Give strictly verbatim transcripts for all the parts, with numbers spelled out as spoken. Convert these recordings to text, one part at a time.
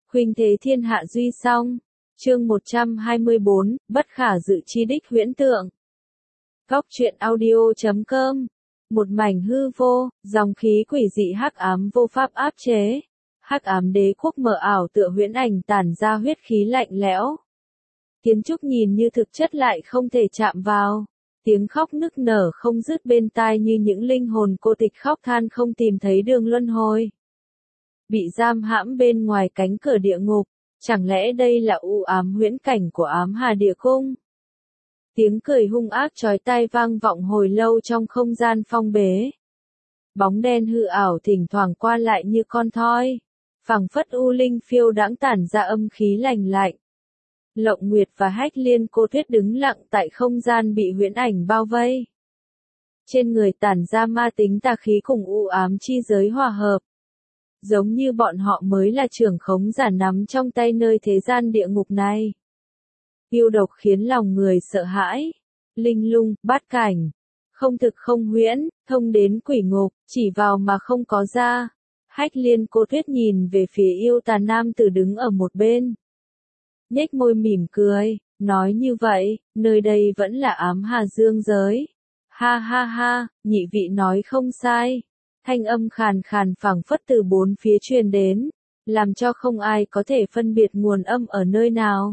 Khuynh thế thiên hạ duy song. Chương một trăm hai mươi bốn, bất khả dự chi đích huyễn tượng. Góc truyện audio chấm com. Một mảnh hư vô, dòng khí quỷ dị hắc ám vô pháp áp chế. Hắc ám đế quốc mờ ảo tựa huyễn ảnh tản ra huyết khí lạnh lẽo. Kiến trúc nhìn như thực chất lại không thể chạm vào. Tiếng khóc nức nở không dứt bên tai như những linh hồn cô tịch khóc than không tìm thấy đường luân hồi. Bị giam hãm bên ngoài cánh cửa địa ngục, chẳng lẽ đây là u ám huyễn cảnh của ám hà địa cung? Tiếng cười hung ác chói tai vang vọng hồi lâu trong không gian phong bế. Bóng đen hư ảo thỉnh thoảng qua lại như con thoi, phảng phất u linh phiêu đãng tản ra âm khí lành lạnh. Lộng Nguyệt và Hách Liên Cô Tuyết đứng lặng tại không gian bị huyễn ảnh bao vây. Trên người tản ra ma tính tà khí cùng u ám chi giới hòa hợp. Giống như bọn họ mới là trưởng khống giả nắm trong tay nơi thế gian địa ngục này. Yêu độc khiến lòng người sợ hãi. Linh lung, bát cảnh. Không thực không huyễn, thông đến quỷ ngục, chỉ vào mà không có ra. Hách Liên Cô Tuyết nhìn về phía yêu tà nam tử đứng ở một bên. Nhếch môi mỉm cười, nói như vậy, nơi đây vẫn là ám hà dương giới. Ha ha ha, nhị vị nói không sai. Thanh âm khàn khàn phảng phất từ bốn phía truyền đến, làm cho không ai có thể phân biệt nguồn âm ở nơi nào.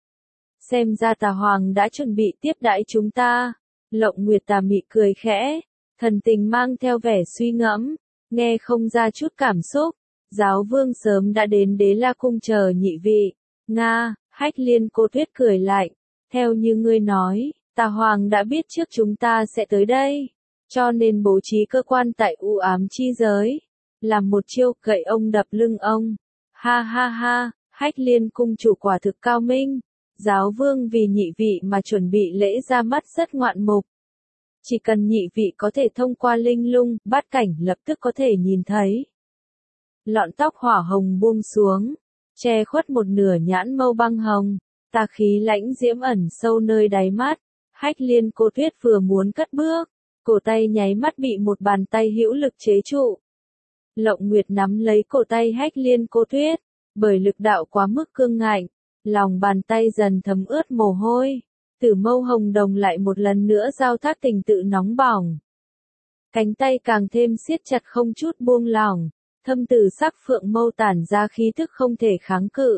Xem ra tà hoàng đã chuẩn bị tiếp đãi chúng ta. Lộng Nguyệt tà mị cười khẽ, thần tình mang theo vẻ suy ngẫm, nghe không ra chút cảm xúc. Giáo vương sớm đã đến Đế La Cung chờ nhị vị. Nga, Hách Liên Cô Tuyết cười lạnh, theo như ngươi nói, tà hoàng đã biết trước chúng ta sẽ tới đây. Cho nên bố trí cơ quan tại u ám chi giới. Làm một chiêu gậy ông đập lưng ông. Ha ha ha, Hách Liên cung chủ quả thực cao minh. Giáo vương vì nhị vị mà chuẩn bị lễ ra mắt rất ngoạn mục. Chỉ cần nhị vị có thể thông qua linh lung, bát cảnh lập tức có thể nhìn thấy. Lọn tóc hỏa hồng buông xuống, che khuất một nửa nhãn mâu băng hồng, tà khí lãnh diễm ẩn sâu nơi đáy mắt. Hách Liên Cô Tuyết vừa muốn cất bước. Cổ tay nháy mắt bị một bàn tay hữu lực chế trụ. Lộng Nguyệt nắm lấy cổ tay Hách Liên Cô Tuyết, bởi lực đạo quá mức cương ngạnh, lòng bàn tay dần thấm ướt mồ hôi, tử mâu hồng đồng lại một lần nữa giao thác tình tự nóng bỏng. Cánh tay càng thêm siết chặt không chút buông lỏng, thâm tử sắc phượng mâu tản ra khí thức không thể kháng cự.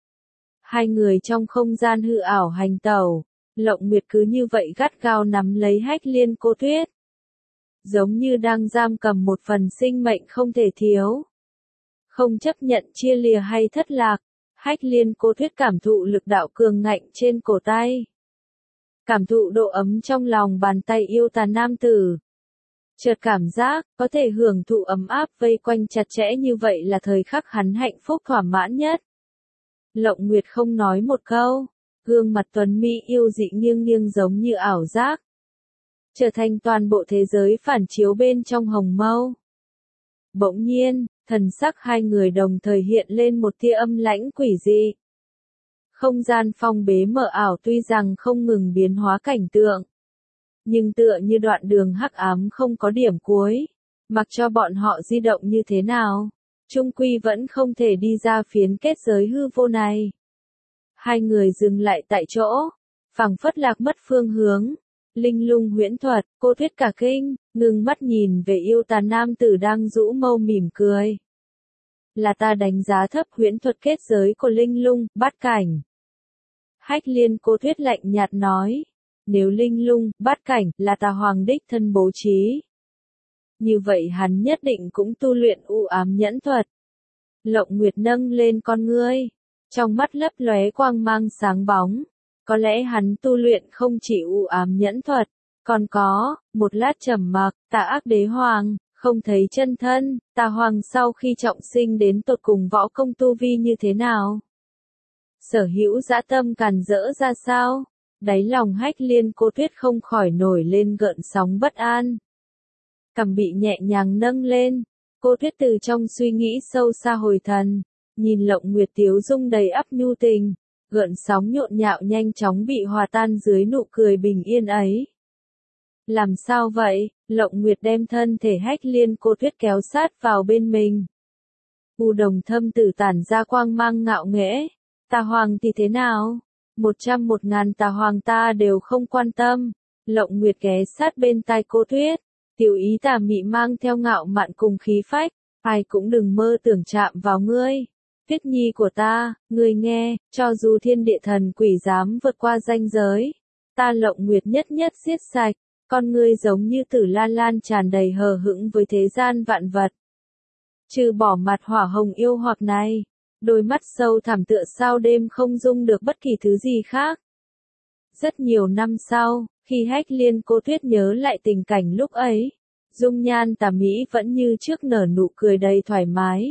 Hai người trong không gian hư ảo hành tẩu, Lộng Nguyệt cứ như vậy gắt gao nắm lấy Hách Liên Cô Tuyết. Giống như đang giam cầm một phần sinh mệnh không thể thiếu. Không chấp nhận chia lìa hay thất lạc, Hách Liên Cô Tuyết cảm thụ lực đạo cường ngạnh trên cổ tay. Cảm thụ độ ấm trong lòng bàn tay yêu tà nam tử. Chợt cảm giác, có thể hưởng thụ ấm áp vây quanh chặt chẽ như vậy là thời khắc hắn hạnh phúc thỏa mãn nhất. Lộng Nguyệt không nói một câu, gương mặt tuấn mỹ yêu dị nghiêng nghiêng giống như ảo giác. Trở thành toàn bộ thế giới phản chiếu bên trong hồng mâu. Bỗng nhiên, thần sắc hai người đồng thời hiện lên một tia âm lãnh quỷ dị. Không gian phong bế mờ ảo tuy rằng không ngừng biến hóa cảnh tượng, nhưng tựa như đoạn đường hắc ám không có điểm cuối, mặc cho bọn họ di động như thế nào, chung quy vẫn không thể đi ra phiến kết giới hư vô này. Hai người dừng lại tại chỗ, phảng phất lạc mất phương hướng. Linh lung huyễn thuật, Cô Tuyết cả kinh, ngừng mắt nhìn về yêu tà nam tử đang rũ mâu mỉm cười. Là ta đánh giá thấp huyễn thuật kết giới của linh lung, bát cảnh. Hách Liên Cô Tuyết lạnh nhạt nói, nếu linh lung, bát cảnh, là tà hoàng đích thân bố trí. Như vậy hắn nhất định cũng tu luyện u ám nhẫn thuật. Lộng Nguyệt nâng lên con ngươi, trong mắt lấp lóe quang mang sáng bóng. Có lẽ hắn tu luyện không chỉ u ám nhẫn thuật, còn có, một lát trầm mặc, tà ác đế hoàng, không thấy chân thân, tà hoàng sau khi trọng sinh đến tột cùng võ công tu vi như thế nào? Sở hữu dã tâm càn rỡ ra sao? Đáy lòng Hách Liên Cô Tuyết không khỏi nổi lên gợn sóng bất an. Cằm bị nhẹ nhàng nâng lên, Cô Tuyết từ trong suy nghĩ sâu xa hồi thần, nhìn Lộng Nguyệt tiếu dung đầy ắp nhu tình. Gợn sóng nhộn nhạo nhanh chóng bị hòa tan dưới nụ cười bình yên ấy. Làm sao vậy? Lộng Nguyệt đem thân thể Hách Liên Cô Tuyết kéo sát vào bên mình. U đồng thâm tử tản ra quang mang ngạo nghễ. Tà hoàng thì thế nào? Một trăm một ngàn tà hoàng ta đều không quan tâm. Lộng Nguyệt ghé sát bên tai cô Tuyết. Tiểu ý tà mị mang theo ngạo mạn cùng khí phách. Ai cũng đừng mơ tưởng chạm vào ngươi. Tuyết nhi của ta, ngươi nghe, cho dù thiên địa thần quỷ dám vượt qua ranh giới. Ta Lộng Nguyệt nhất nhất giết sạch. Con ngươi giống như tử lan lan tràn đầy hờ hững với thế gian vạn vật. Trừ bỏ mặt hỏa hồng yêu hoặc này, đôi mắt sâu thẳm tựa sao đêm không dung được bất kỳ thứ gì khác. Rất nhiều năm sau, khi Hách Liên cô Tuyết nhớ lại tình cảnh lúc ấy, dung nhan tà mỹ vẫn như trước nở nụ cười đầy thoải mái.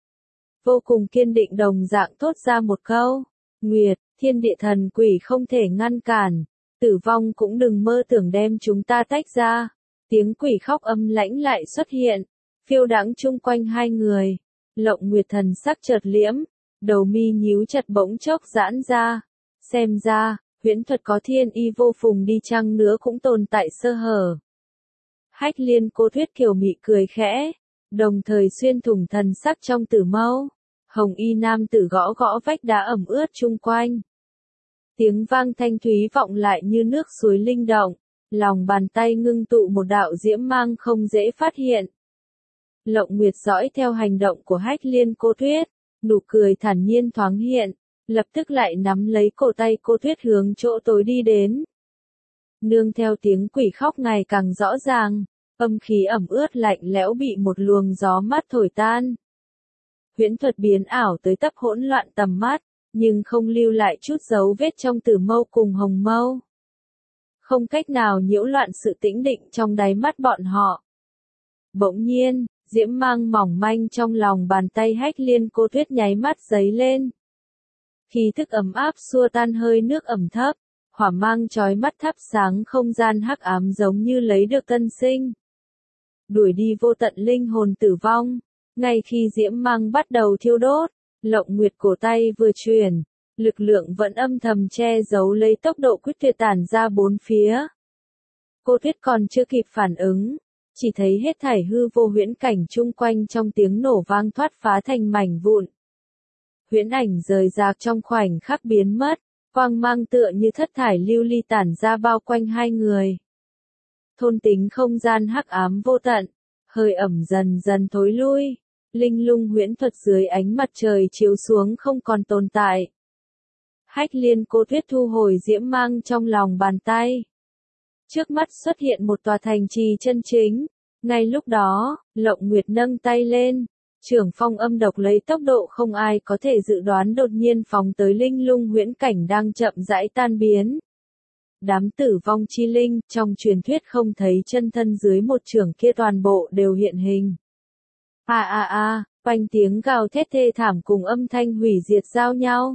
Vô cùng kiên định đồng dạng thốt ra một câu, Nguyệt, thiên địa thần quỷ không thể ngăn cản, tử vong cũng đừng mơ tưởng đem chúng ta tách ra. Tiếng quỷ khóc âm lãnh lại xuất hiện, phiêu đãng chung quanh hai người. Lộng Nguyệt thần sắc chợt liễm, đầu mi nhíu chặt bỗng chốc giãn ra. Xem ra, huyễn thuật có thiên y vô phùng đi chăng nữa cũng tồn tại sơ hở. Hách Liên cô Tuyết kiều mị cười khẽ, đồng thời xuyên thủng thần sắc trong tử mâu. Hồng y nam tử gõ gõ vách đá ẩm ướt chung quanh. Tiếng vang thanh thúy vọng lại như nước suối linh động, lòng bàn tay ngưng tụ một đạo diễm mang không dễ phát hiện. Lộng Nguyệt dõi theo hành động của Hách Liên cô Tuyết, nụ cười thản nhiên thoáng hiện, lập tức lại nắm lấy cổ tay cô Tuyết hướng chỗ tối đi đến. Nương theo tiếng quỷ khóc ngày càng rõ ràng, âm khí ẩm ướt lạnh lẽo bị một luồng gió mát thổi tan. Huyễn thuật biến ảo tới tấp hỗn loạn tầm mắt, nhưng không lưu lại chút dấu vết trong tử mâu cùng hồng mâu. Không cách nào nhiễu loạn sự tĩnh định trong đáy mắt bọn họ. Bỗng nhiên, diễm mang mỏng manh trong lòng bàn tay Hách Liên cô Tuyết nháy mắt giấy lên. Khí thức ấm áp xua tan hơi nước ẩm thấp, hỏa mang chói mắt thắp sáng không gian hắc ám giống như lấy được tân sinh. Đuổi đi vô tận linh hồn tử vong, ngay khi diễm mang bắt đầu thiêu đốt, Lộng Nguyệt cổ tay vừa chuyển, lực lượng vẫn âm thầm che giấu lấy tốc độ quyết tuyệt tản ra bốn phía. Cô Tuyết còn chưa kịp phản ứng, chỉ thấy hết thảy hư vô huyễn cảnh chung quanh trong tiếng nổ vang thoát phá thành mảnh vụn. Huyễn ảnh rời rạc trong khoảnh khắc biến mất, quang mang tựa như thất thải lưu ly tản ra bao quanh hai người. Thôn tính không gian hắc ám vô tận, hơi ẩm dần dần thối lui, linh lung huyễn thuật dưới ánh mặt trời chiếu xuống không còn tồn tại. Hách Liên cô Tuyết thu hồi diễm mang trong lòng bàn tay. Trước mắt xuất hiện một tòa thành trì chân chính. Ngay lúc đó, Lộng Nguyệt nâng tay lên, trưởng phong âm độc lấy tốc độ không ai có thể dự đoán đột nhiên phóng tới linh lung huyễn cảnh đang chậm rãi tan biến. Đám tử vong chi linh, trong truyền thuyết không thấy chân thân dưới một trưởng kia toàn bộ đều hiện hình. A a a, quanh tiếng gào thét thê thảm cùng âm thanh hủy diệt giao nhau.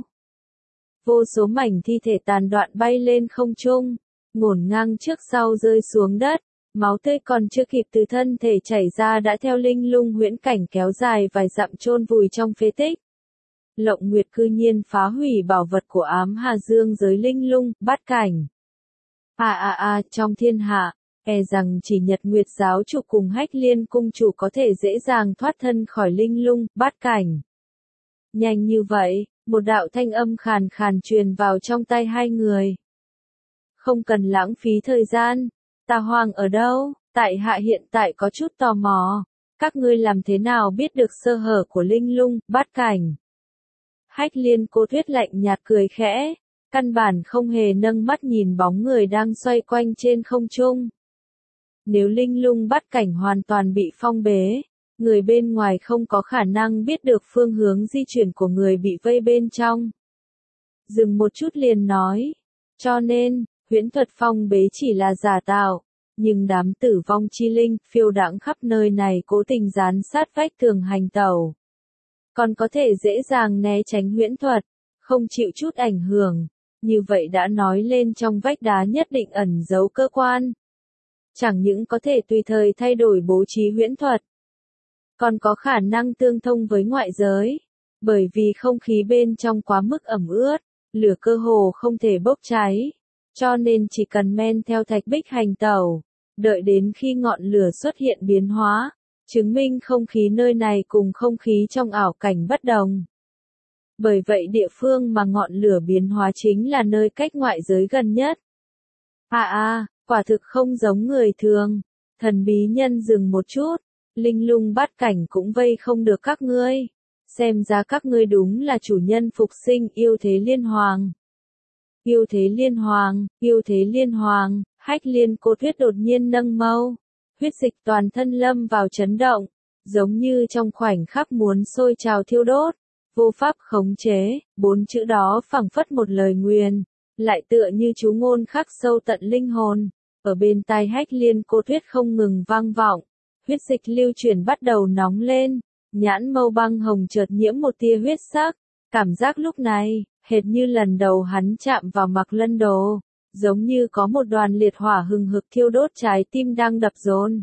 Vô số mảnh thi thể tàn đoạn bay lên không trung, ngổn ngang trước sau rơi xuống đất, máu tươi còn chưa kịp từ thân thể chảy ra đã theo linh lung huyễn cảnh kéo dài vài dặm chôn vùi trong phế tích. Lộng Nguyệt cư nhiên phá hủy bảo vật của ám hà dương giới linh lung, bát cảnh. À à à, trong thiên hạ, e rằng chỉ Nhật Nguyệt giáo chủ cùng Hách Liên cung chủ có thể dễ dàng thoát thân khỏi linh lung, bát cảnh. Nhanh như vậy, một đạo thanh âm khàn khàn truyền vào trong tay hai người. Không cần lãng phí thời gian, Tà Hoàng ở đâu? Tại hạ hiện tại có chút tò mò. Các ngươi làm thế nào biết được sơ hở của linh lung, bát cảnh? Hách Liên cô Tuyết lạnh nhạt cười khẽ, căn bản không hề nâng mắt nhìn bóng người đang xoay quanh trên không trung. Nếu linh lung bát cảnh hoàn toàn bị phong bế, người bên ngoài không có khả năng biết được phương hướng di chuyển của người bị vây bên trong. Dừng một chút liền nói, cho nên, huyễn thuật phong bế chỉ là giả tạo, nhưng đám tử vong chi linh phiêu đãng khắp nơi này cố tình dán sát vách tường hành tẩu. Còn có thể dễ dàng né tránh huyễn thuật, không chịu chút ảnh hưởng, như vậy đã nói lên trong vách đá nhất định ẩn giấu cơ quan. Chẳng những có thể tùy thời thay đổi bố trí huyễn thuật, còn có khả năng tương thông với ngoại giới, bởi vì không khí bên trong quá mức ẩm ướt, lửa cơ hồ không thể bốc cháy, cho nên chỉ cần men theo thạch bích hành tẩu, đợi đến khi ngọn lửa xuất hiện biến hóa, chứng minh không khí nơi này cùng không khí trong ảo cảnh bất đồng. Bởi vậy địa phương mà ngọn lửa biến hóa chính là nơi cách ngoại giới gần nhất. À à, quả thực không giống người thường. Thần bí nhân dừng một chút, linh lung bát cảnh cũng vây không được các ngươi. Xem ra các ngươi đúng là chủ nhân phục sinh yêu thế liên hoàng. Yêu thế liên hoàng, yêu thế liên hoàng, Hách Liên Cô Thuyết đột nhiên nâng mâu. Huyết dịch toàn thân lâm vào chấn động, giống như trong khoảnh khắc muốn sôi trào thiêu đốt. Vô pháp khống chế, bốn chữ đó phảng phất một lời nguyền, lại tựa như chú ngôn khắc sâu tận linh hồn. Ở bên tai Hách Liên Cô Thuyết không ngừng vang vọng, huyết dịch lưu chuyển bắt đầu nóng lên, nhãn mâu băng hồng chợt nhiễm một tia huyết sắc, cảm giác lúc này, hệt như lần đầu hắn chạm vào Mạc Lân Đồ, giống như có một đoàn liệt hỏa hừng hực thiêu đốt trái tim đang đập dồn.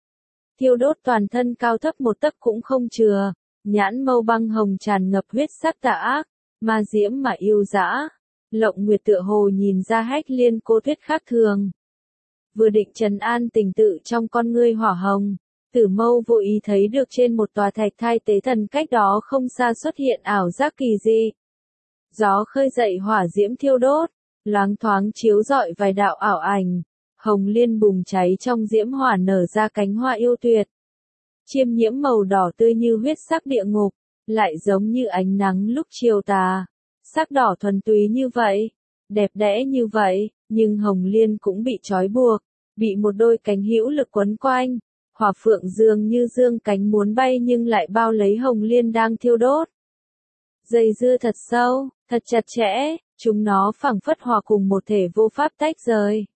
Thiêu đốt toàn thân cao thấp một tấc cũng không chừa, nhãn mâu băng hồng tràn ngập huyết sắc tà ác, ma diễm mà yêu dã. Lộng Nguyệt tựa hồ nhìn ra Hách Liên Cô Thuyết khác thường. Vừa định trấn an tình tự trong con ngươi hỏa hồng, Tử Mâu vô ý thấy được trên một tòa thạch thai tế thần cách đó không xa xuất hiện ảo giác kỳ dị. Gió khơi dậy hỏa diễm thiêu đốt, loáng thoáng chiếu rọi vài đạo ảo ảnh, hồng liên bùng cháy trong diễm hỏa nở ra cánh hoa yêu tuyệt. Chiêm nhiễm màu đỏ tươi như huyết sắc địa ngục, lại giống như ánh nắng lúc chiều tà. Sắc đỏ thuần túy như vậy, đẹp đẽ như vậy, nhưng hồng liên cũng bị trói buộc, bị một đôi cánh hữu lực quấn quanh. Hỏa phượng dường như dương cánh muốn bay nhưng lại bao lấy hồng liên đang thiêu đốt. Dây dưa thật sâu, thật chặt chẽ, chúng nó phảng phất hòa cùng một thể vô pháp tách rời.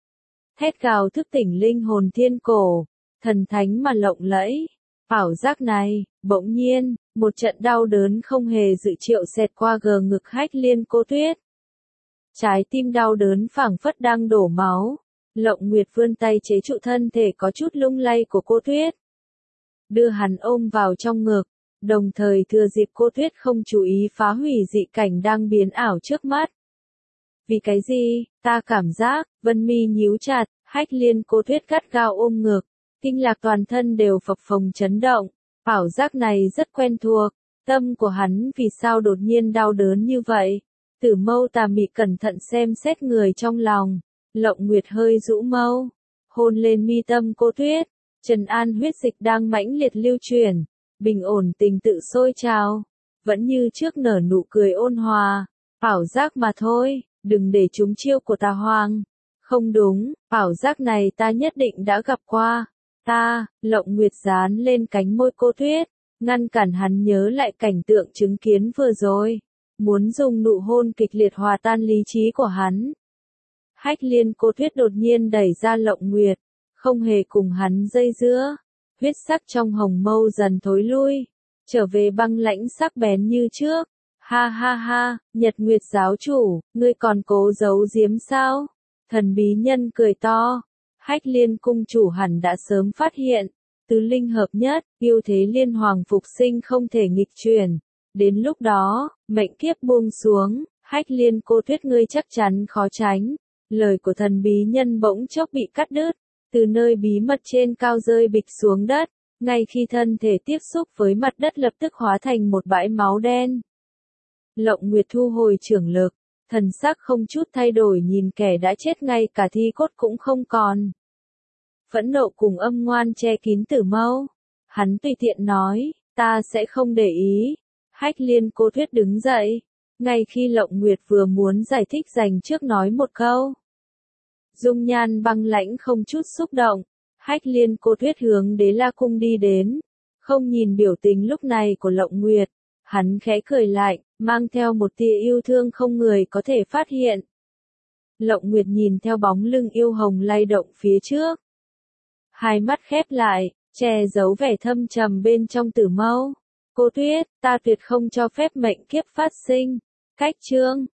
Thét gào thức tỉnh linh hồn thiên cổ, thần thánh mà lộng lẫy. Ảo giác này, bỗng nhiên, một trận đau đớn không hề dự triệu xẹt qua gờ ngực Hách Liên Cô Thuyết. Trái tim đau đớn phảng phất đang đổ máu. Lộng Nguyệt vươn tay chế trụ thân thể có chút lung lay của Cô Thuyết. Đưa hắn ôm vào trong ngực, đồng thời thừa dịp Cô Thuyết không chú ý phá hủy dị cảnh đang biến ảo trước mắt. Vì cái gì, ta cảm giác, Vân mi nhíu chặt, Hách Liên Cô Thuyết gắt gao ôm ngực, kinh lạc toàn thân đều phập phồng chấn động. Ảo giác này rất quen thuộc, tâm của hắn vì sao đột nhiên đau đớn như vậy. Tử Mâu tà mị cẩn thận xem xét người trong lòng. Lộng Nguyệt hơi rũ mâu, hôn lên mi tâm Cô Thuyết, trấn an huyết dịch đang mãnh liệt lưu chuyển, bình ổn tình tự sôi trào, vẫn như trước nở nụ cười ôn hòa. Ảo giác mà thôi, đừng để trúng chiêu của tà hoàng. Không đúng, ảo giác này ta nhất định đã gặp qua. Ta, Lộng Nguyệt dán lên cánh môi Cô Thuyết, ngăn cản hắn nhớ lại cảnh tượng chứng kiến vừa rồi, muốn dùng nụ hôn kịch liệt hòa tan lý trí của hắn. Hách Liên Cô Thuyết đột nhiên đẩy ra Lộng Nguyệt, không hề cùng hắn dây dưa, huyết sắc trong hồng mâu dần thối lui, trở về băng lãnh sắc bén như trước. Ha ha ha, Nhật Nguyệt giáo chủ, ngươi còn cố giấu giếm sao? Thần bí nhân cười to. Hách Liên cung chủ hẳn đã sớm phát hiện, tứ linh hợp nhất, yêu thế liên hoàng phục sinh không thể nghịch chuyển. Đến lúc đó, mệnh kiếp buông xuống, Hách Liên Cô Thuyết ngươi chắc chắn khó tránh. Lời của thần bí nhân bỗng chốc bị cắt đứt, từ nơi bí mật trên cao rơi bịch xuống đất, ngay khi thân thể tiếp xúc với mặt đất lập tức hóa thành một bãi máu đen. Lộng Nguyệt thu hồi chưởng lực, thần sắc không chút thay đổi nhìn kẻ đã chết ngay cả thi cốt cũng không còn. Phẫn nộ cùng âm ngoan che kín Tử Mâu. Hắn tùy tiện nói, ta sẽ không để ý. Hách Liên Cô Thuyết đứng dậy, ngay khi Lộng Nguyệt vừa muốn giải thích dành trước nói một câu. Dung nhan băng lãnh không chút xúc động, Hách Liên Cô Thuyết hướng Đế La Cung đi đến, không nhìn biểu tình lúc này của Lộng Nguyệt, hắn khẽ cười lạnh, mang theo một tia yêu thương không người có thể phát hiện. Lộng Nguyệt nhìn theo bóng lưng yêu hồng lay động phía trước, hai mắt khép lại, che giấu vẻ thâm trầm bên trong Tử Mâu. Cô Thuyết, ta tuyệt không cho phép mệnh kiếp phát sinh. Cách chương